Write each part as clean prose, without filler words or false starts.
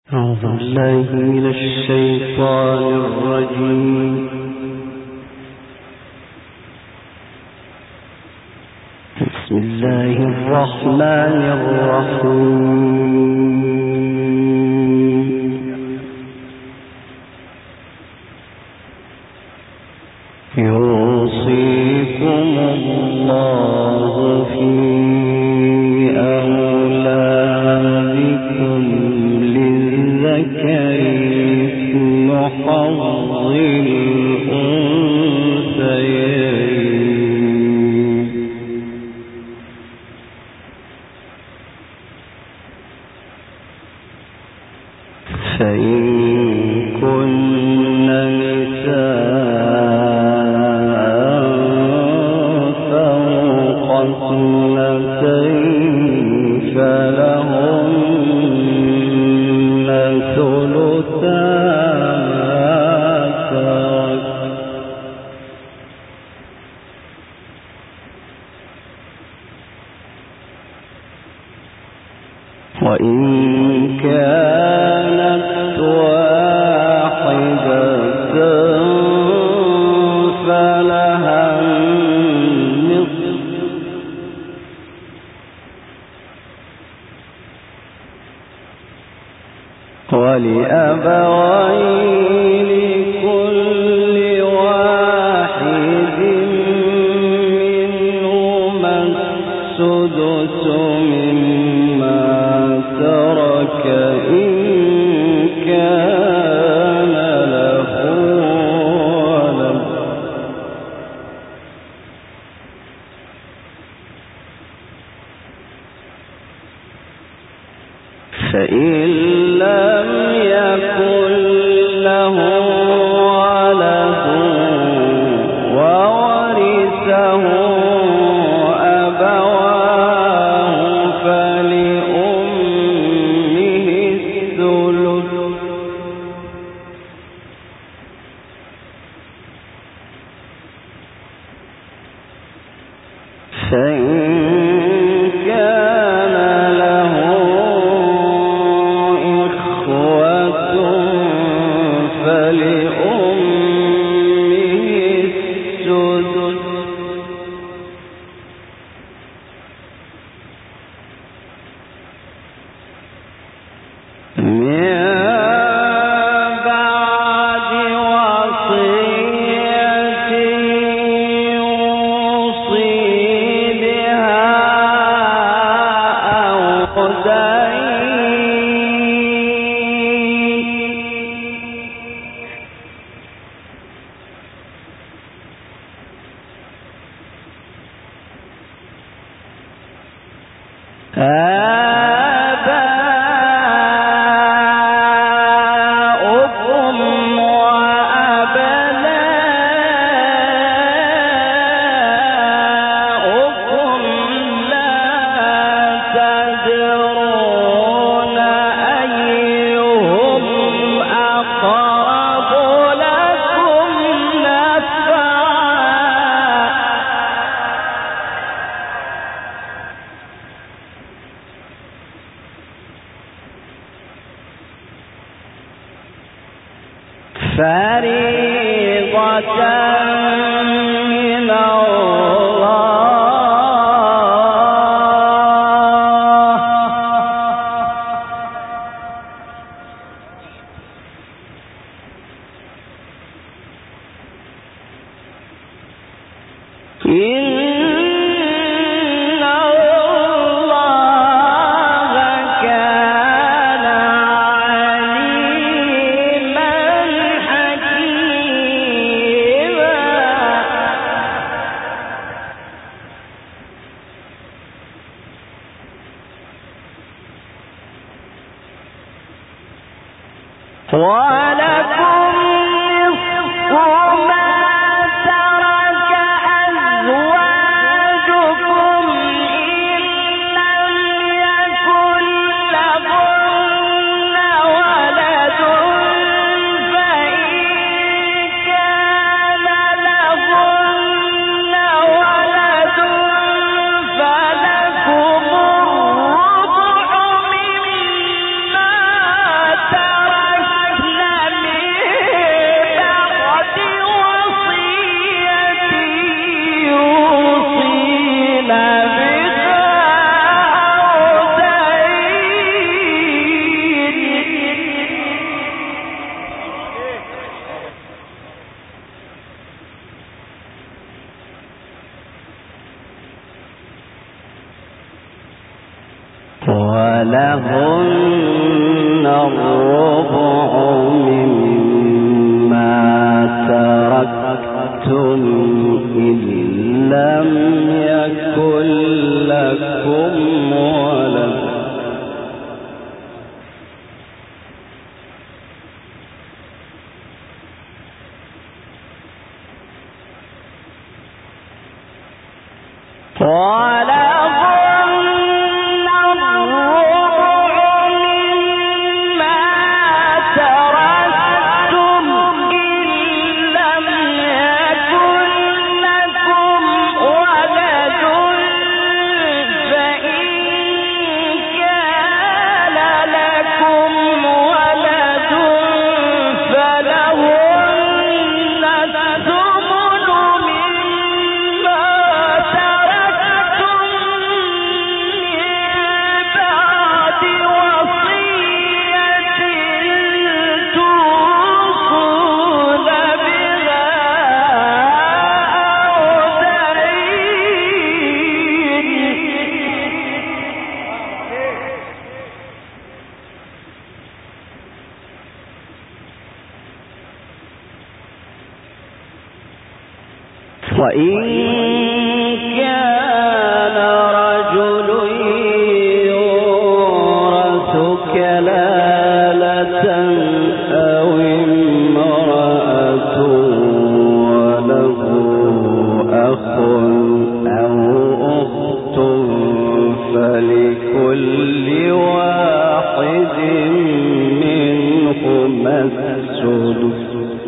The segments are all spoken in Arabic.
أعوذ بالله من الشيطان الرجيم. بسم الله الرحمن الرحيم. يوصيكم الله في أولادكم للذكر مثل حظ الأنثيين. فإن كن نساء فوق اثنتين فلهن ثلثا ما ترك، وإن كانت واحدة فلها النصف، ولأبويه لكل واحد منهما السدس مما ترك إن كان له ولد، فإن لم يكن له ولد وورثه أبواه فلأمه الثلث، فإن كان له إخوة فلأمه السدس، من بعد وصية يوصي بها أو دين، آباؤكم وأبناؤكم لا تدرون أيهم أقرب لكم نفعا، فريضة من الله، إن الله كان عليما حكيما. ولكم نصف ما ترك أزواجكم إن لم يكن لهن ولد، فإن كان لهن ولد فلكم الربع مما الربع مما تركتم إن لم يكن لكم ولد وإن كان رجل يورث كلالة أو امرأة وله أخ أو أخت فلكل واحد منهما السدس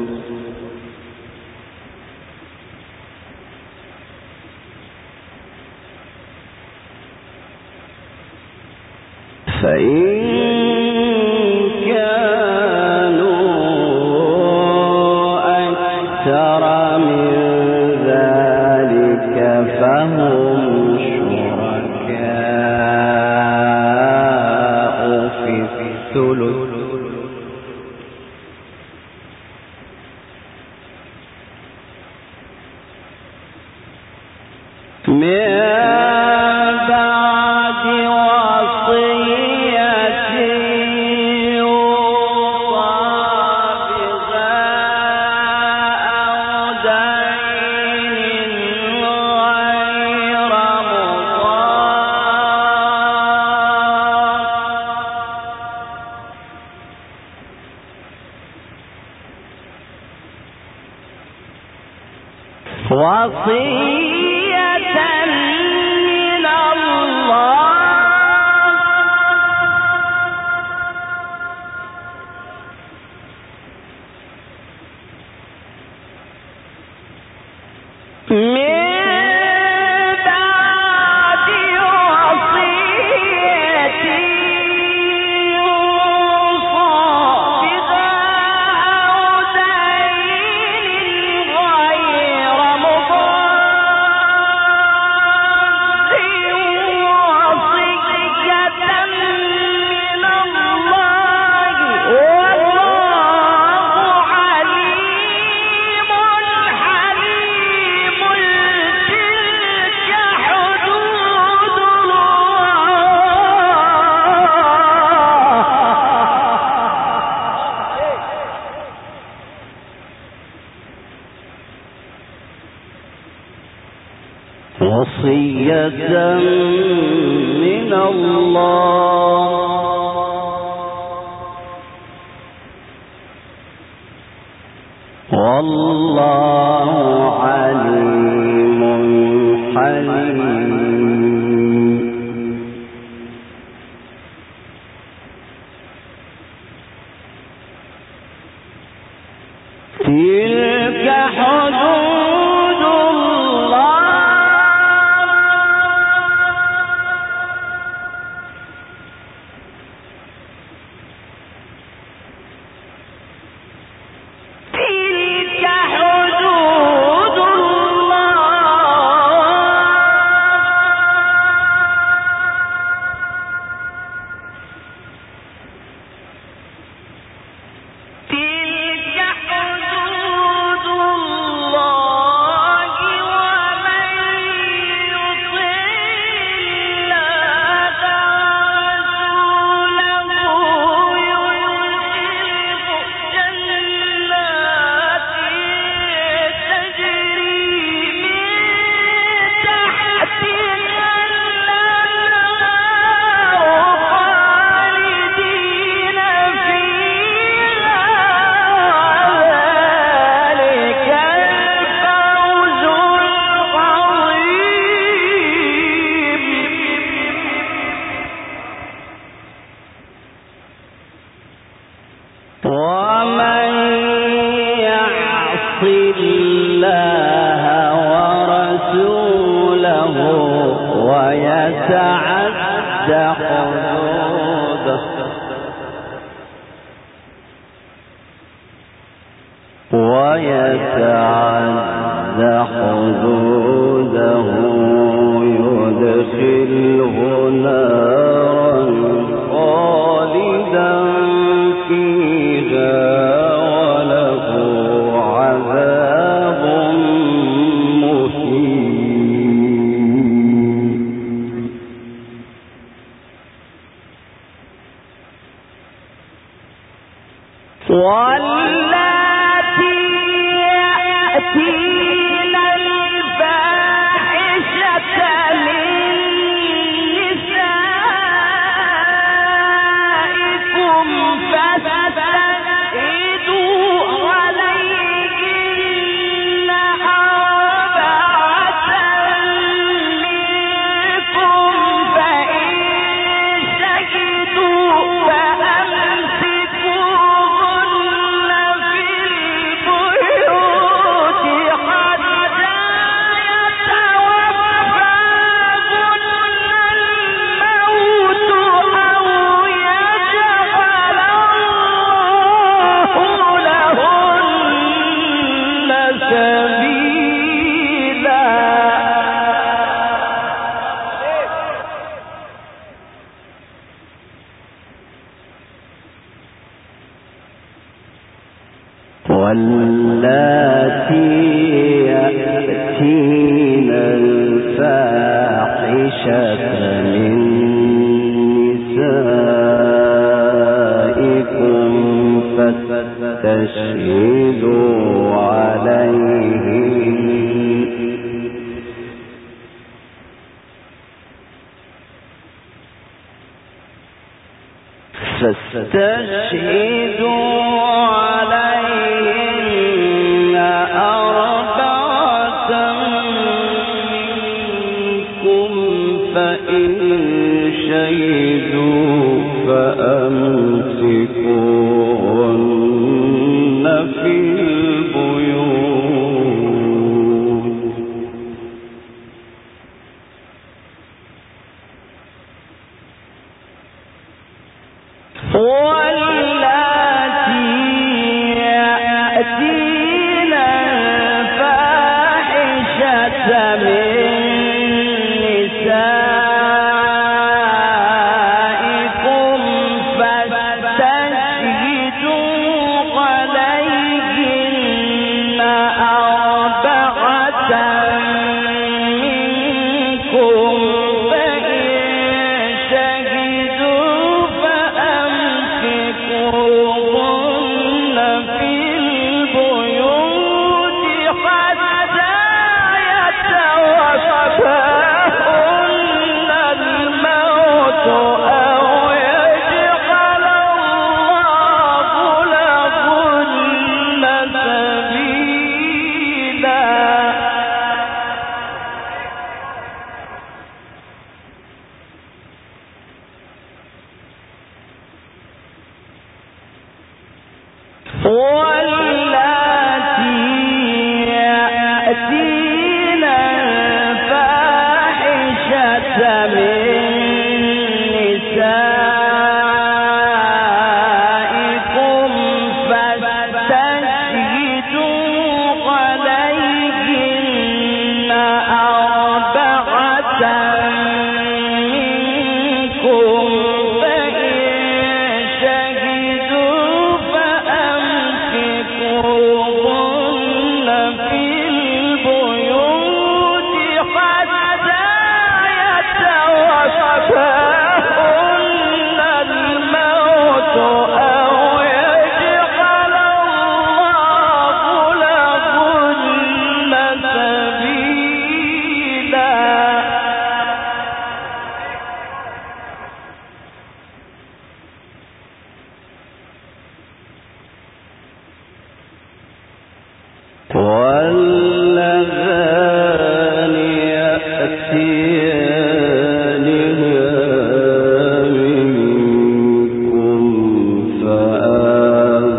فإن كانوا أكثر من ذلك فهم شركاء في الثلث وصية من الله وصية من الله والله عليم حليم تلك حدود الله تلك حدود الله ومن يعص الله ورسوله ويتعد حدوده يدخله نارا خالدا فيها وله عذاب مهين. واللاتي يأتين الفاحشة من نسائكم فاستشهدوا عليهن أربعة منكم فإن شهدوا فأمسكوهن في البيوت حتى يتوفاهن الموت أو يجعل الله لهن سبيلا. واللاتي يأتين الفاحشة من نسائكم فاستشهدوا عليهن أربعة منكم فإن شهدوا فأمسكوهن في البيوت واللاتي يأتين الفاحشة من نسائكم فاستشهدوا عليهن أربعة منكم فإن شهدوا فأمسكوهن في البيوت حتى يتوفاهن الموت أو يجعل الله لهن سبيلا. واللاتي يأتين الفاحشة من نسائكم فاستشهدوا عليهن أربعة منكم فإن شهدوا فأمسكوهن في البيوت حتى يتوفاهن الموت أو يجعل الله لهن سبيلا. واللذان يأتيانها منكم فآذوهما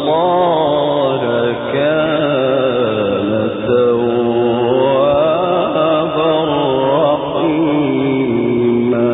الله كان توابا رحيما.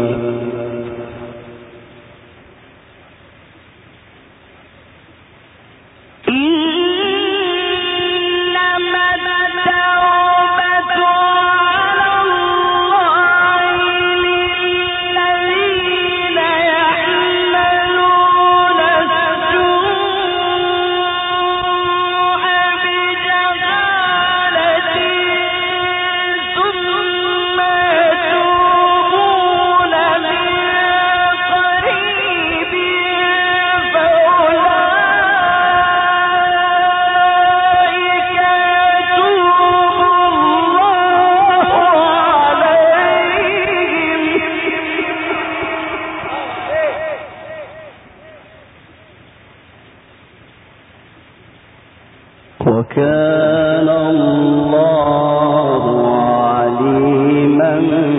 وكان الله عليما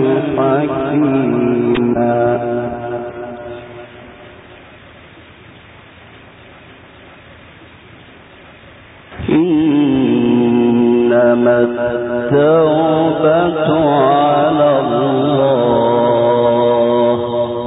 حكيما. إنما التوبة على الله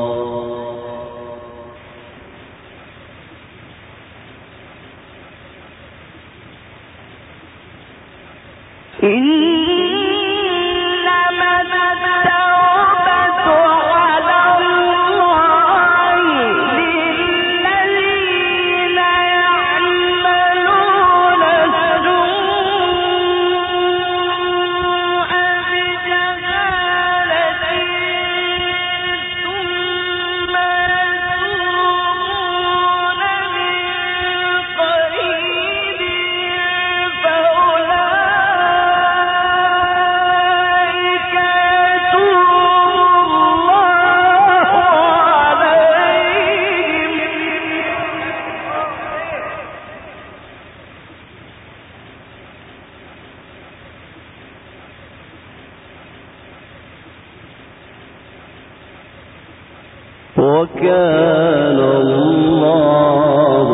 وكان الله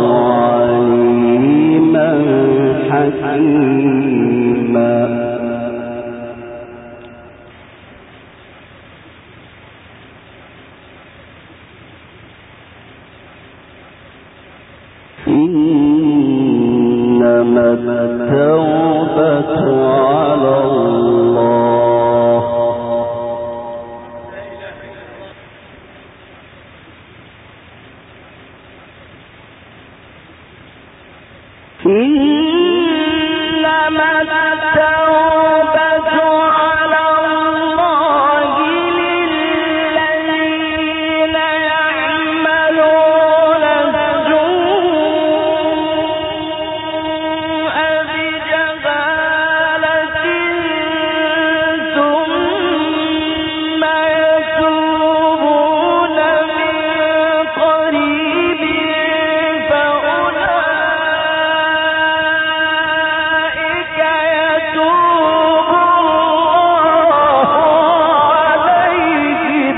عليما حكيما. إنما التوبة على الله إنما التوبة على الله للذين يعملون السوء بجهالة ثم يتوبون من قريب فأولئك يتوب الله عليهم.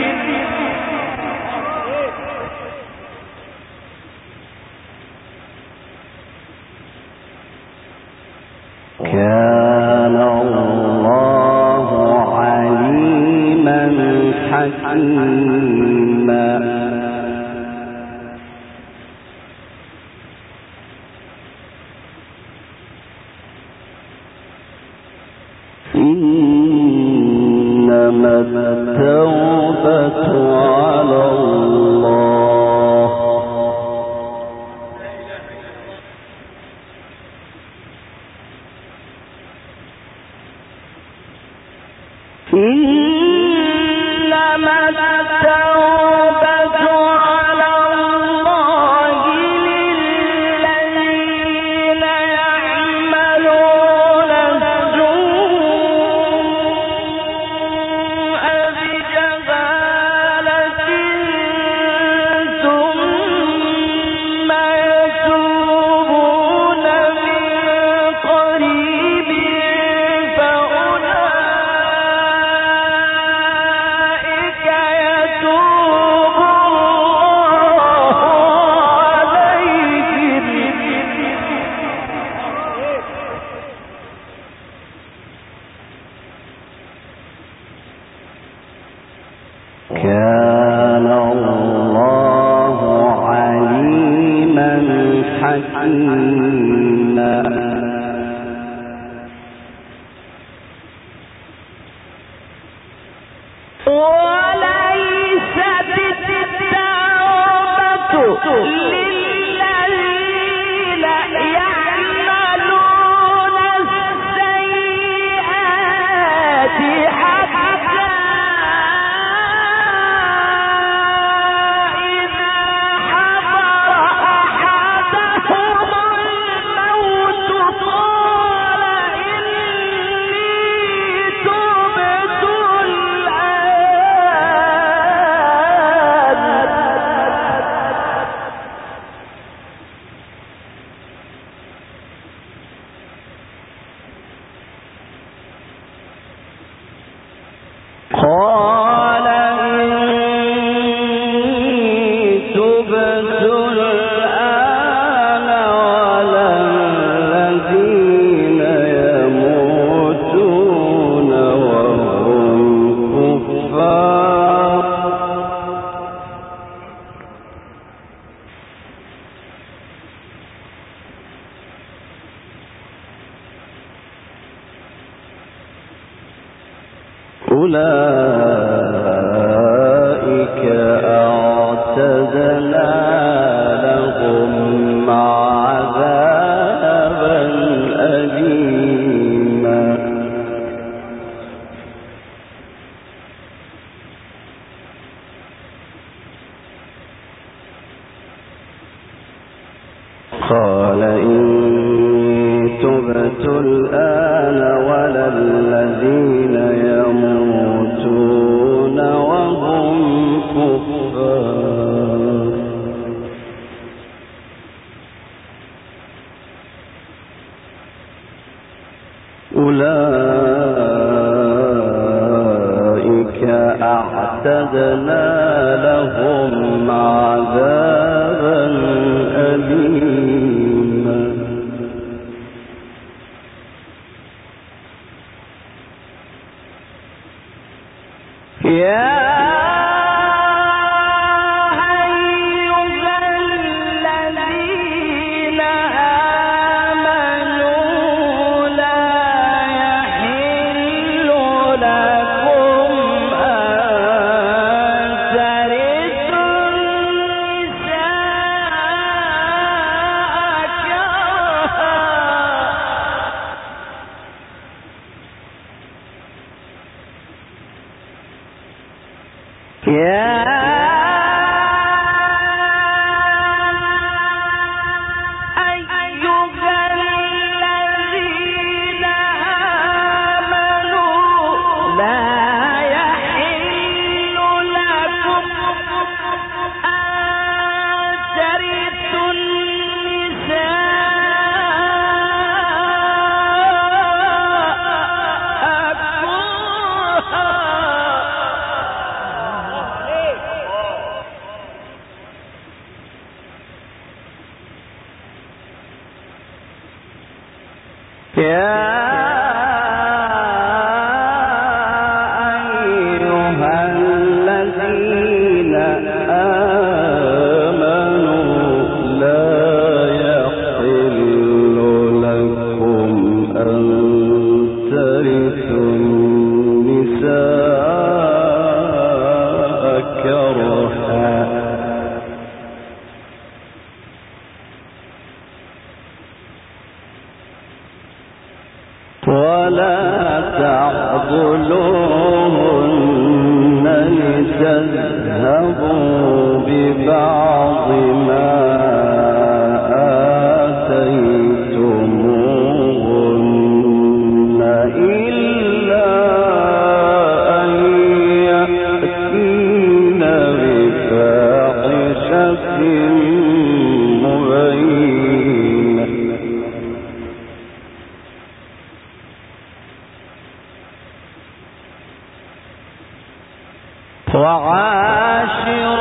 كان الله عليما حكيما. إنما التوبة على الله إنما التوبة على الله للذين يعملون السوء بجهالة ثم يتوبون من قريب فأولئك حكيما وليست التوبة للذين يعملون السيئات حتى إذا حضر أحدهم الموت قال إني تبت قال إني تبت الآن ولا الذين يموتون وهم كفار أولئك أعتدنا لهم عذابا أليما قال إني تبت الآن ولا الذين يموتون وهم كفار أولئك أعتدنا لهم عذابا أليما يا أيها الذين آمنوا لا يحل لكم أن ترثوا النساء كرها يا أيها الذين آمنوا لا يحل لكم أن ترثوا النساء كرها يا أيها الذين آمنوا لا يحل لكم أن ترثوا النساء كرها ولا تعضلوهن لتذهبوا ببعض ما آتيتموهن إلا أن يأتين بفاحشة مبينة وعاشروهن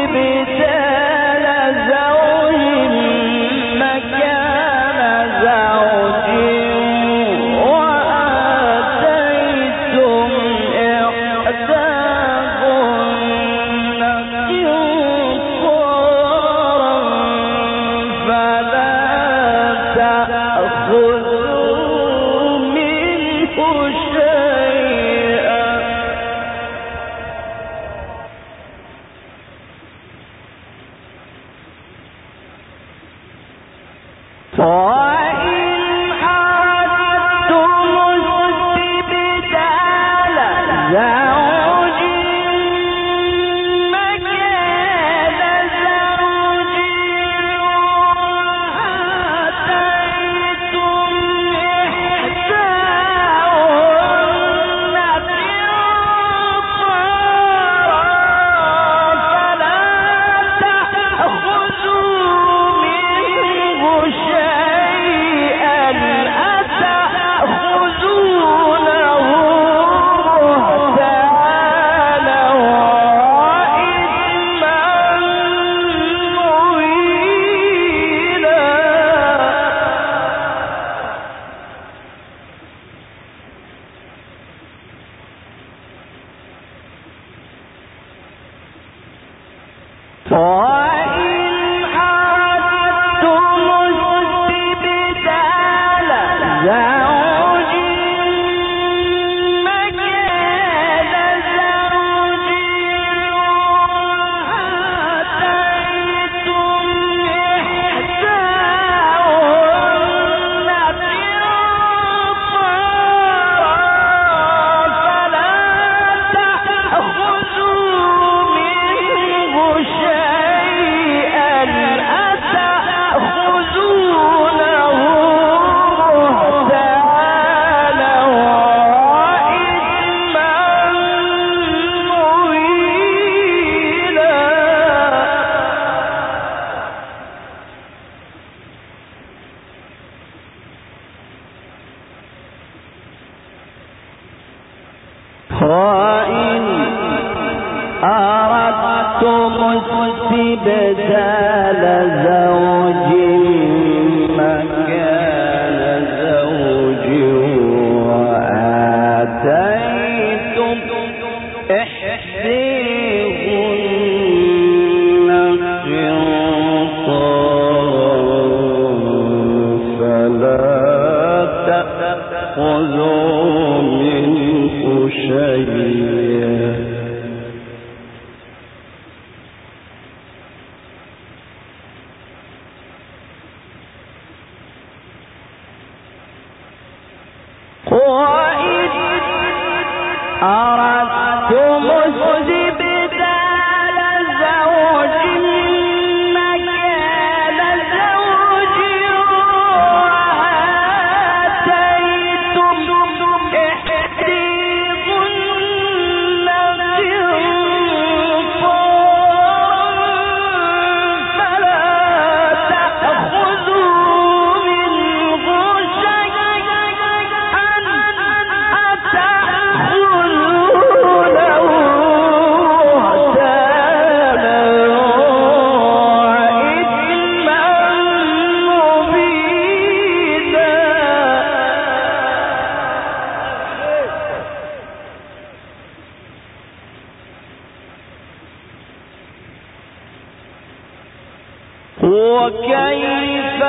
وكيف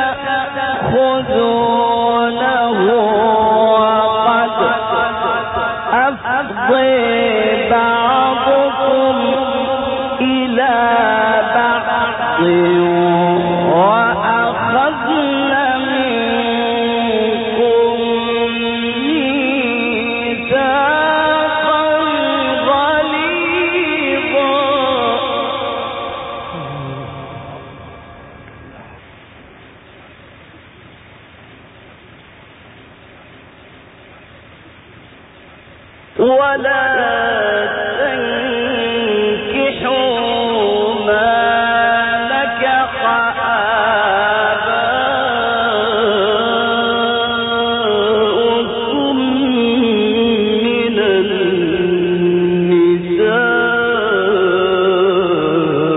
تأخذونه وقد أفضي بعضكم إلى بعض وأخذن منكم ميثاقا غليظا. ولا تنكحوا ما نكح آباؤكم من النساء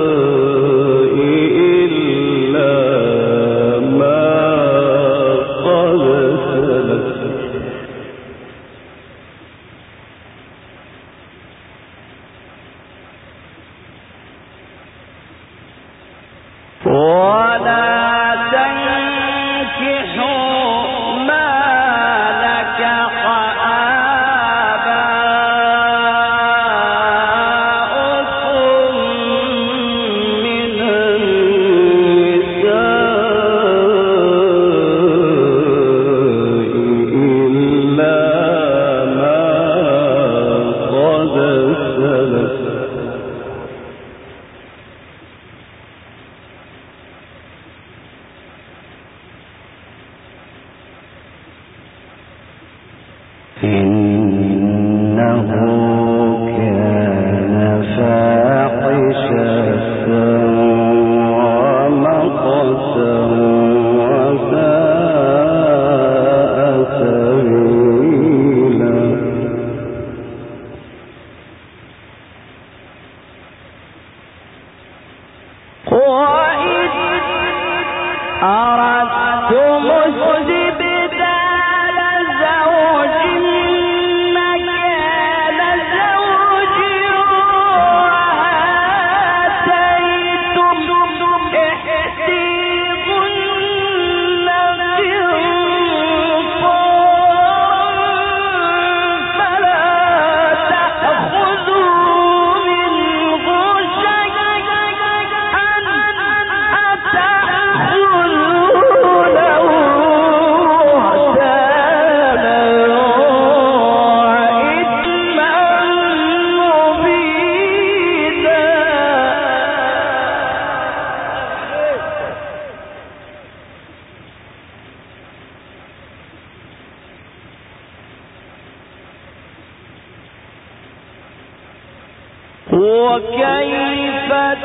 وكيف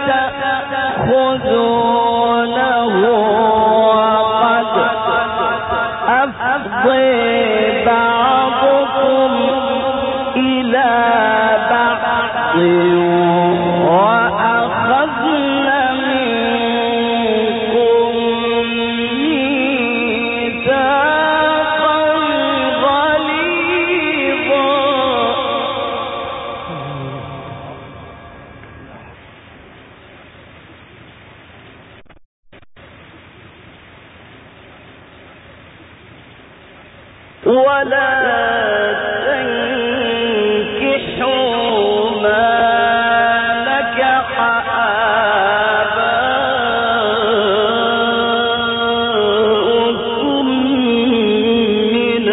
تأخذونه وقد أفضي بعضكم إلى بعض وأخذن منكم ميثاقا غليظا. ولا تنكحوا ما نكح آباؤكم من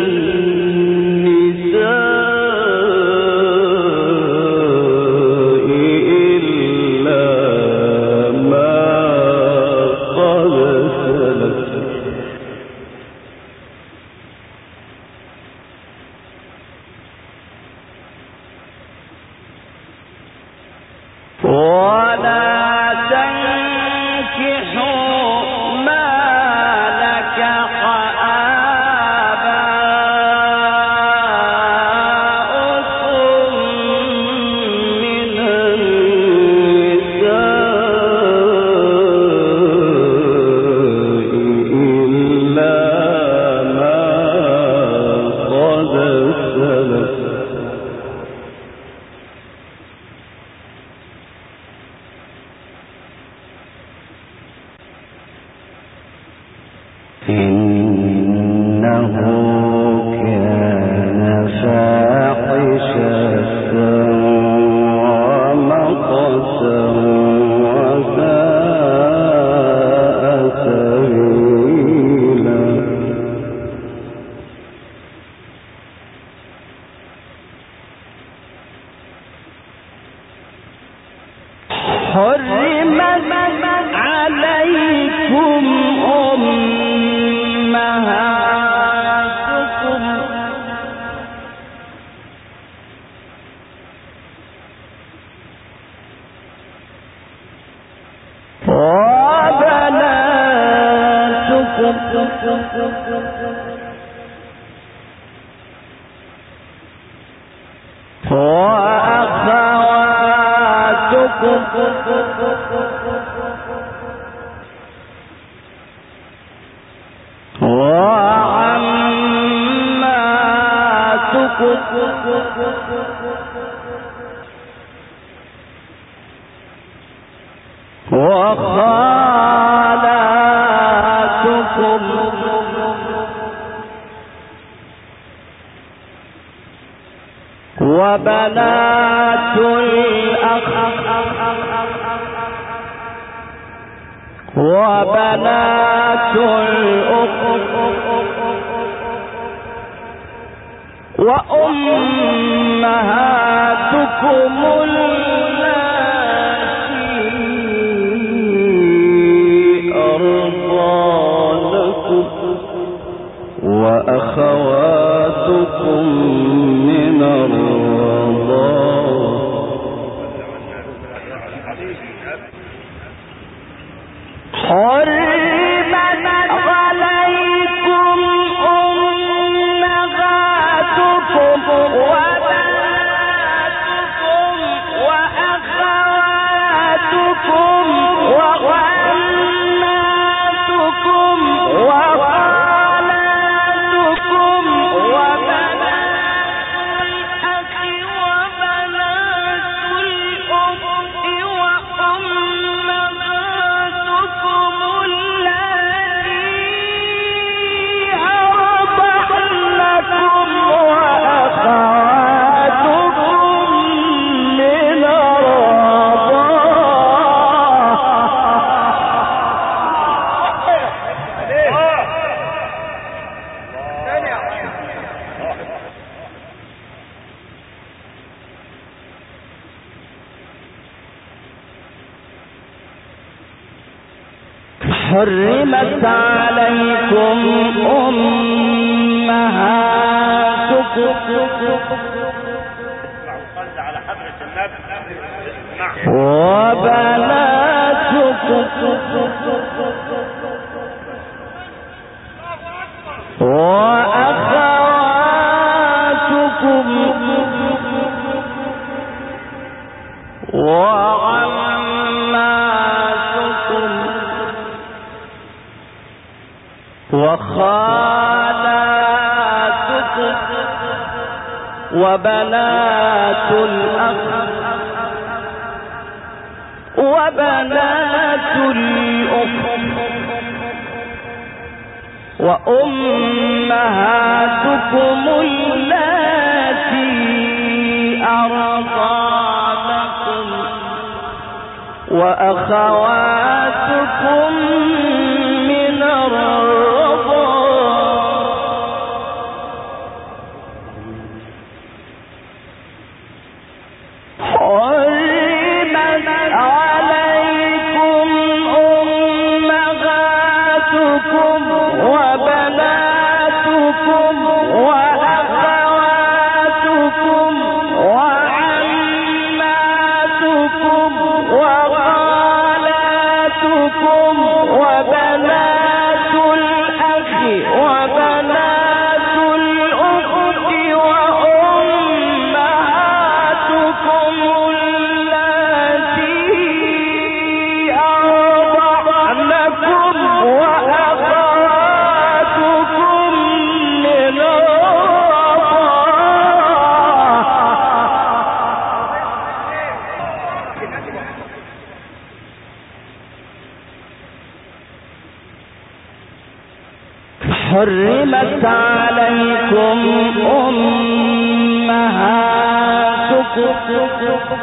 النساء إلا ما قد سلف. ولا تنكحوا ما نكح آباؤكم من النساء إلا ما قد سلف. إنه كان فاحشة ومقتا وساء سبيلا. حرمت عليكم أمهاتكم وبناتكم وأخواتكم وعماتكم وخالاتكم وبنات الأخ وبنات الأخت وأمهاتكم اللاتي أرضعنكم وأخواتكم من الرضاعة حرمت عليكم أمهاتكم وبناتكم وأخواتكم وعماتكم وخالاتكم وبنات الأخ وبنات الأخت وأمهاتكم اللاتي أرضعنكم وأخواتكم من حرمت عليكم أمهاتكم وبناتكم وأخواتكم وعماتكم وخالاتكم وبنات الأخ وبنات الأخت وأمهاتكم اللاتي أرضعنكم وأخواتكم من الرضاعة حرمت عليكم أمهاتكم وبناتكم وأخواتكم وعماتكم وخالاتكم وبنات الأخ وبنات الأخت وأمهاتكم اللاتي أرضعنكم وأخواتكم من حرمت عليكم أمهاتكم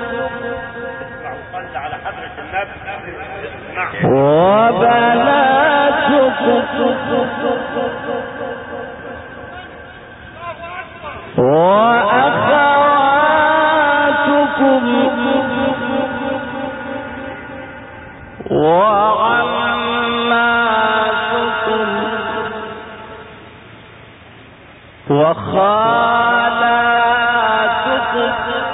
وبناتكم وأخواتكم وعماتكم وخالاتكم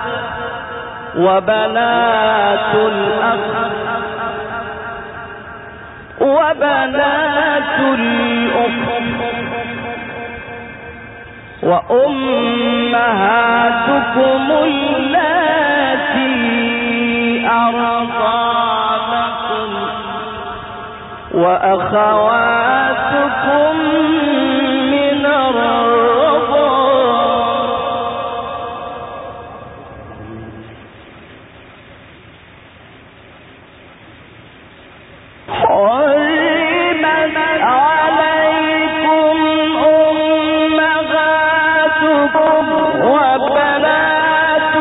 وبنات الأخ وبنات الأخت وأمهاتكم اللاتي أرضعنكم وأخواتكم من الرضاعة حرمت عليكم أمهاتكم وبناتكم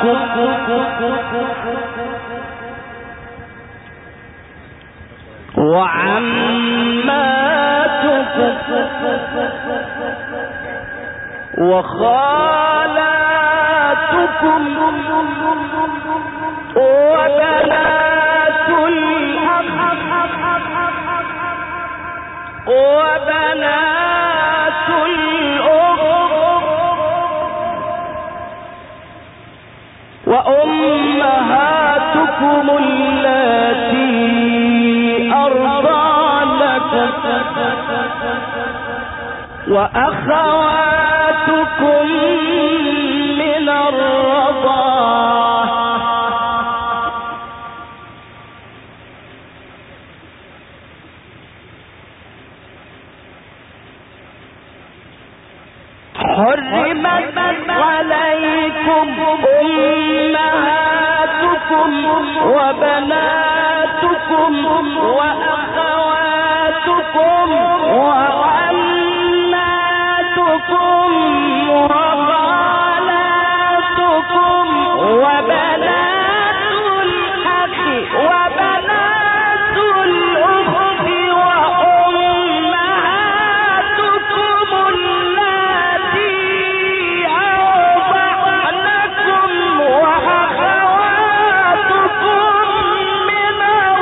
وعماتكم وخالاتكم وبنات الأخ وبنات الأخت وأمهاتكم اللاتي أرضعنكم وأخواتكم من الرضاعة حرمت عليكم أمهاتكم وبناتكم وأخواتكم وعماتكم وخالاتكم وبنات الأخ وبنات الأخت وأمهاتكم اللاتي أرضعنكم وأخواتكم من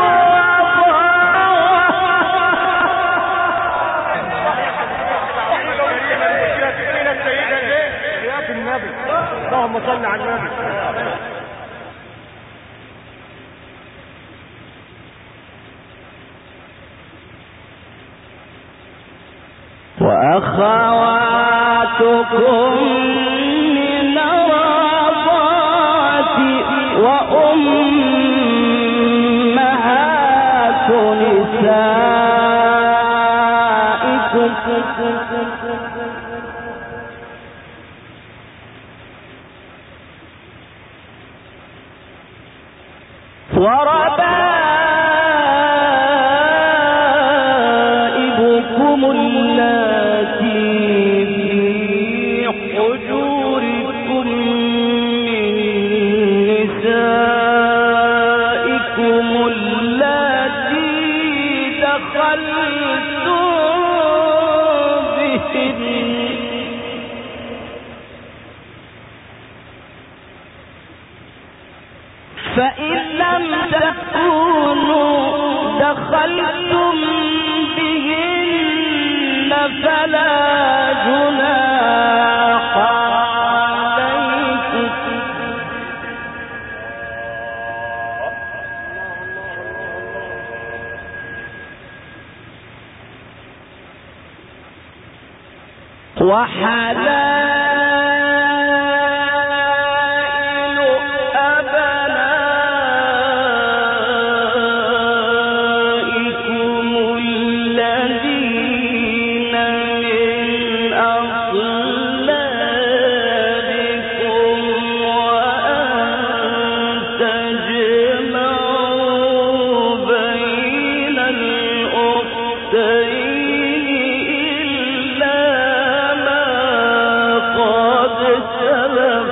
النبي. اللهم صل على النبي. وأخواتكم من الرضاعة وأمهات نسائكم وربائبكم اللاتي في حجوركم من نسائكم اللاتي دخلتم بهن فإن لم تكونوا دخلتم بهن فلا جناح عليكم وحلائل أبنائكم الذين من أصلابكم وأن تجمعوا بين الأختين إلا ما قد سلف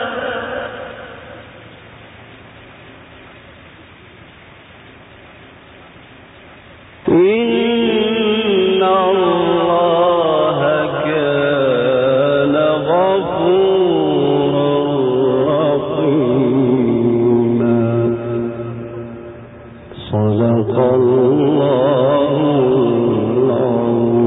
إن الله كان غفورا رحيما. صدق الله العظيم.